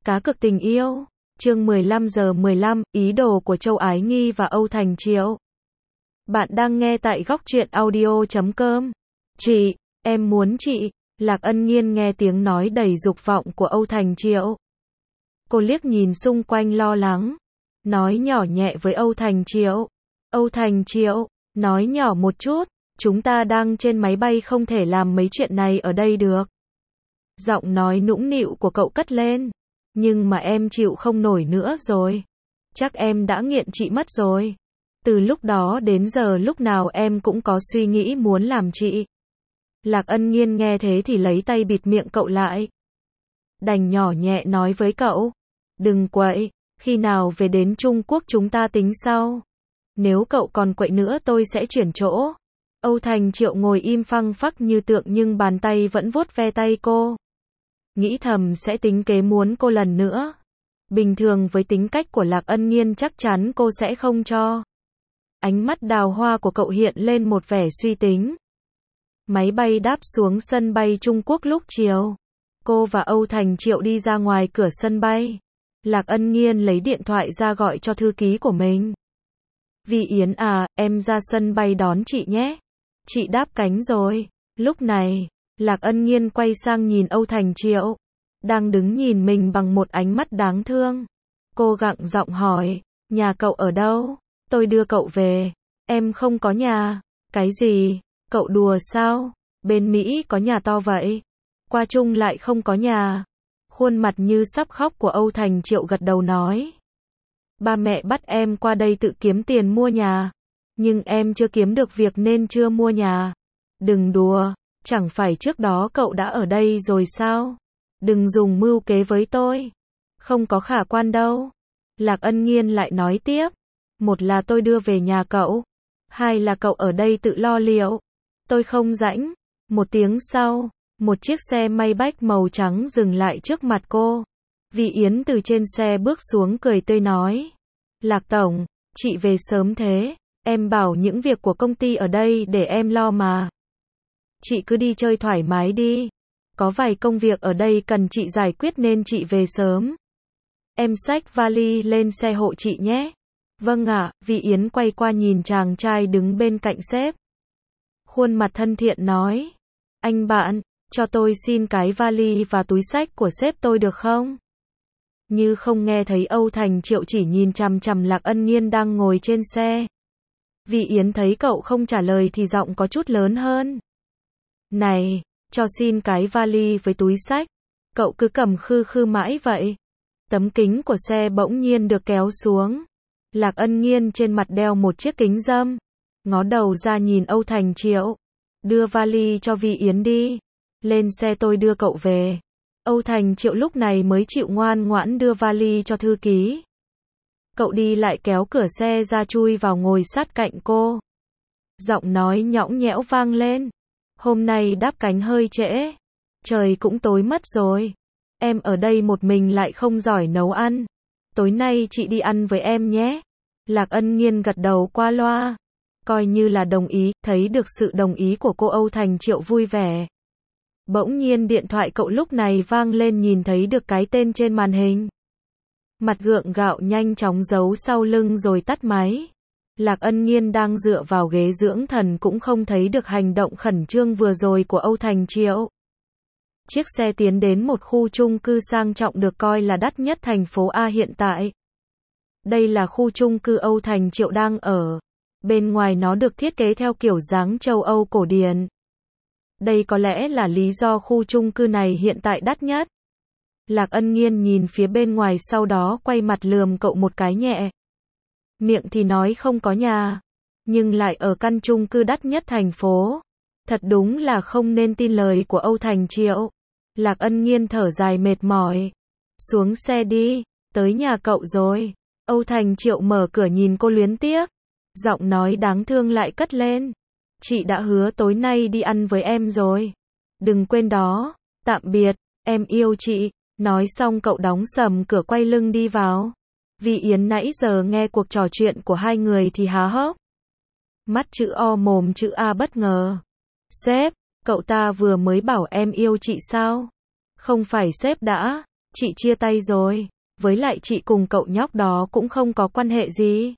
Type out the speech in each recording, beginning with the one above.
Cá cược tình yêu. Chương 15:15, ý đồ của Châu Ái Nghi và Âu Thành Triệu. Bạn đang nghe tại góc truyện audio.com. Chị, em muốn chị. Lạc Ân Nghiên nghe tiếng nói đầy dục vọng của Âu Thành Triệu. Cô liếc nhìn xung quanh lo lắng. Nói nhỏ nhẹ với Âu Thành Triệu. Âu Thành Triệu, nói nhỏ một chút. Chúng ta đang trên máy bay không thể làm mấy chuyện này ở đây được. Giọng nói nũng nịu của cậu cất lên. Nhưng mà em chịu không nổi nữa rồi. Chắc em đã nghiện chị mất rồi. Từ lúc đó đến giờ lúc nào em cũng có suy nghĩ muốn làm chị. Lạc Ân Nghiên nghe thế thì lấy tay bịt miệng cậu lại. Đành nhỏ nhẹ nói với cậu. Đừng quậy, khi nào về đến Trung Quốc chúng ta tính sau. Nếu cậu còn quậy nữa tôi sẽ chuyển chỗ. Âu Thành Triệu ngồi im phăng phắc như tượng nhưng bàn tay vẫn vuốt ve tay cô. Nghĩ thầm sẽ tính kế muốn cô lần nữa. Bình thường với tính cách của Lạc Ân Nghiên chắc chắn cô sẽ không cho. Ánh mắt đào hoa của cậu hiện lên một vẻ suy tính. Máy bay đáp xuống sân bay Trung Quốc lúc chiều. Cô và Âu Thành Triệu đi ra ngoài cửa sân bay. Lạc Ân Nghiên lấy điện thoại ra gọi cho thư ký của mình. Vi Yến à, em ra sân bay đón chị nhé. Chị đáp cánh rồi. Lúc này, Lạc Ân Nghiên quay sang nhìn Âu Thành Triệu. Đang đứng nhìn mình bằng một ánh mắt đáng thương. Cô gặng giọng hỏi, nhà cậu ở đâu? Tôi đưa cậu về. Em không có nhà. Cái gì? Cậu đùa sao? Bên Mỹ có nhà to vậy. Qua Trung lại không có nhà. Khuôn mặt như sắp khóc của Âu Thành Triệu gật đầu nói. Ba mẹ bắt em qua đây tự kiếm tiền mua nhà. Nhưng em chưa kiếm được việc nên chưa mua nhà. Đừng đùa, chẳng phải trước đó cậu đã ở đây rồi sao? Đừng dùng mưu kế với tôi. Không có khả quan đâu. Lạc Ân Nghiên lại nói tiếp. Một là tôi đưa về nhà cậu. Hai là cậu ở đây tự lo liệu. Tôi không rảnh. Một tiếng sau, một chiếc xe Maybach màu trắng dừng lại trước mặt cô. Vi Yến từ trên xe bước xuống cười tươi nói. Lạc Tổng, chị về sớm thế. Em bảo những việc của công ty ở đây để em lo mà. Chị cứ đi chơi thoải mái đi. Có vài công việc ở đây cần chị giải quyết nên chị về sớm. Em xách vali lên xe hộ chị nhé. Vâng ạ, Vi Yến quay qua nhìn chàng trai đứng bên cạnh sếp. Khuôn mặt thân thiện nói. Anh bạn, cho tôi xin cái vali và túi xách của sếp tôi được không? Như không nghe thấy Âu Thành Triệu chỉ nhìn chằm chằm Lạc Ân Nghiên đang ngồi trên xe. Vi Yến thấy cậu không trả lời thì giọng có chút lớn hơn. Này, cho xin cái vali với túi xách. Cậu cứ cầm khư khư mãi vậy. Tấm kính của xe bỗng nhiên được kéo xuống. Lạc Ân Nghiên trên mặt đeo một chiếc kính râm. Ngó đầu ra nhìn Âu Thành Triệu. Đưa vali cho Vi Yến đi. Lên xe tôi đưa cậu về. Âu Thành Triệu lúc này mới chịu ngoan ngoãn đưa vali cho thư ký. Cậu đi lại kéo cửa xe ra chui vào ngồi sát cạnh cô. Giọng nói nhõng nhẽo vang lên. Hôm nay đáp cánh hơi trễ. Trời cũng tối mất rồi. Em ở đây một mình lại không giỏi nấu ăn. Tối nay chị đi ăn với em nhé. Lạc Ân Nghiên gật đầu qua loa. Coi như là đồng ý, thấy được sự đồng ý của cô Âu Thành Triệu vui vẻ. Bỗng nhiên điện thoại cậu lúc này vang lên nhìn thấy được cái tên trên màn hình. Mặt gượng gạo nhanh chóng giấu sau lưng rồi tắt máy. Lạc Ân Nghiên đang dựa vào ghế dưỡng thần cũng không thấy được hành động khẩn trương vừa rồi của Âu Thành Triệu. Chiếc xe tiến đến một khu chung cư sang trọng được coi là đắt nhất thành phố A hiện tại. Đây là khu chung cư Âu Thành Triệu đang ở. Bên ngoài nó được thiết kế theo kiểu dáng châu Âu cổ điển. Đây có lẽ là lý do khu chung cư này hiện tại đắt nhất. Lạc Ân Nghiên nhìn phía bên ngoài sau đó quay mặt lườm cậu một cái nhẹ. Miệng thì nói không có nhà, nhưng lại ở căn chung cư đắt nhất thành phố. Thật đúng là không nên tin lời của Âu Thành Triệu. Lạc Ân Nghiên thở dài mệt mỏi. Xuống xe đi, tới nhà cậu rồi. Âu Thành Triệu mở cửa nhìn cô luyến tiếc. Giọng nói đáng thương lại cất lên. Chị đã hứa tối nay đi ăn với em rồi. Đừng quên đó, tạm biệt, em yêu chị. Nói xong cậu đóng sầm cửa quay lưng đi vào. Vi Yến nãy giờ nghe cuộc trò chuyện của hai người thì há hốc. Mắt chữ O mồm chữ A bất ngờ. Sếp, cậu ta vừa mới bảo em yêu chị sao? Không phải sếp đã Chị chia tay rồi, với lại chị cùng cậu nhóc đó cũng không có quan hệ gì.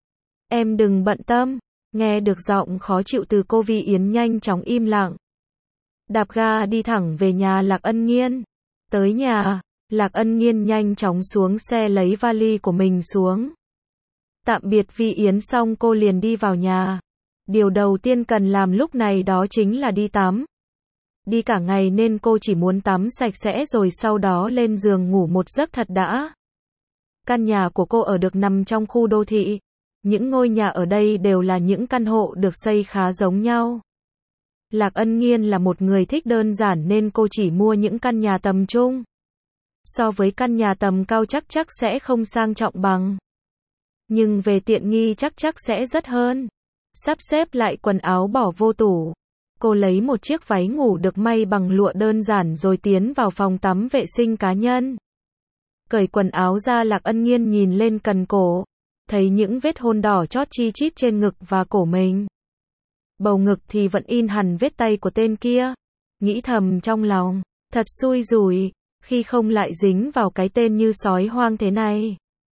Em đừng bận tâm. Nghe được giọng khó chịu từ cô Vi Yến nhanh chóng im lặng. Đạp ga đi thẳng về nhà Lạc Ân Nghiên. Tới nhà, Lạc Ân Nghiên nhanh chóng xuống xe lấy vali của mình xuống. Tạm biệt Vi Yến xong cô liền đi vào nhà. Điều đầu tiên cần làm lúc này đó chính là đi tắm. Đi cả ngày nên cô chỉ muốn tắm sạch sẽ rồi sau đó lên giường ngủ một giấc thật đã. Căn nhà của cô ở được nằm trong khu đô thị. Những ngôi nhà ở đây đều là những căn hộ được xây khá giống nhau. Lạc Ân Nghiên là một người thích đơn giản nên cô chỉ mua những căn nhà tầm trung. So với căn nhà tầm cao chắc sẽ không sang trọng bằng. Nhưng về tiện nghi chắc sẽ rất hơn. Sắp xếp lại quần áo bỏ vô tủ. Cô lấy một chiếc váy ngủ được may bằng lụa đơn giản rồi tiến vào phòng tắm vệ sinh cá nhân. Cởi quần áo ra Lạc Ân Nghiên nhìn lên cần cổ. Thấy những vết hôn đỏ chót chi chít trên ngực và cổ mình. Bầu ngực thì vẫn in hẳn vết tay của tên kia. Nghĩ thầm trong lòng, thật xui rủi, khi không lại dính vào cái tên như sói hoang thế này.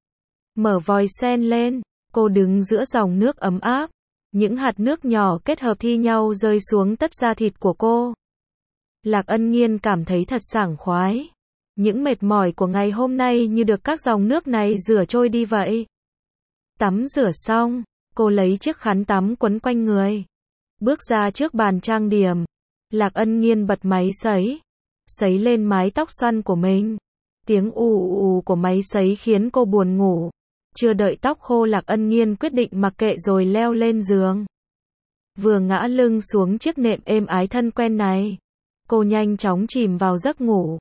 Mở vòi sen lên, cô đứng giữa dòng nước ấm áp. Những hạt nước nhỏ kết hợp thi nhau rơi xuống tất da thịt của cô. Lạc Ân Nghiên cảm thấy thật sảng khoái. Những mệt mỏi của ngày hôm nay như được các dòng nước này rửa trôi đi vậy. Tắm rửa xong, cô lấy chiếc khăn tắm quấn quanh người. Bước ra trước bàn trang điểm. Lạc Ân Nghiên bật máy sấy. Sấy lên mái tóc xoăn của mình. Tiếng ù ù của máy sấy khiến cô buồn ngủ. Chưa đợi tóc khô Lạc Ân Nghiên quyết định mặc kệ rồi leo lên giường. Vừa ngã lưng xuống chiếc nệm êm ái thân quen này. Cô nhanh chóng chìm vào giấc ngủ.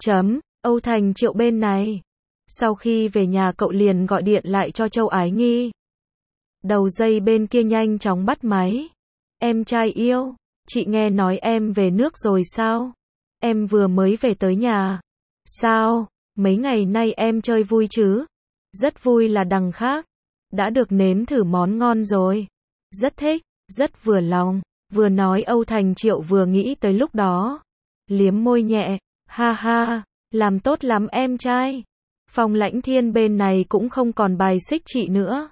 Âu Thành Triệu bên này. Sau khi về nhà cậu liền gọi điện lại cho Châu Ái Nghi. Đầu dây bên kia nhanh chóng bắt máy. Em trai yêu, chị nghe nói em về nước rồi sao? Em vừa mới về tới nhà. Sao? Mấy ngày nay em chơi vui chứ? Rất vui là đằng khác. Đã được nếm thử món ngon rồi. Rất thích, rất vừa lòng. Vừa nói Âu Thành Triệu vừa nghĩ tới lúc đó. Liếm môi nhẹ. Ha ha, làm tốt lắm em trai. Phong Lãnh Thiên bên này cũng không còn bài xích chị nữa.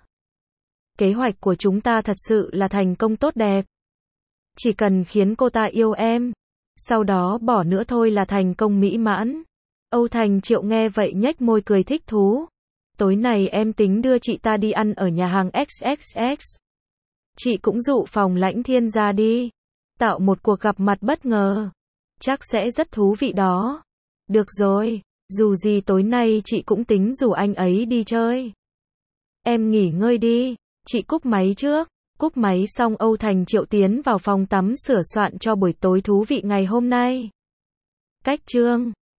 Kế hoạch của chúng ta thật sự là thành công tốt đẹp. Chỉ cần khiến cô ta yêu em. Sau đó bỏ nữa thôi là thành công mỹ mãn. Âu Thành Triệu nghe vậy nhếch môi cười thích thú. Tối này em tính đưa chị ta đi ăn ở nhà hàng XXX. Chị cũng dụ Phong Lãnh Thiên ra đi. Tạo một cuộc gặp mặt bất ngờ. Chắc sẽ rất thú vị đó. Được rồi, dù gì tối nay chị cũng tính rủ anh ấy đi chơi. Em nghỉ ngơi đi, chị cúp máy trước. Cúp máy xong Âu Thành Triệu tiến vào phòng tắm sửa soạn cho buổi tối thú vị ngày hôm nay. Cách chương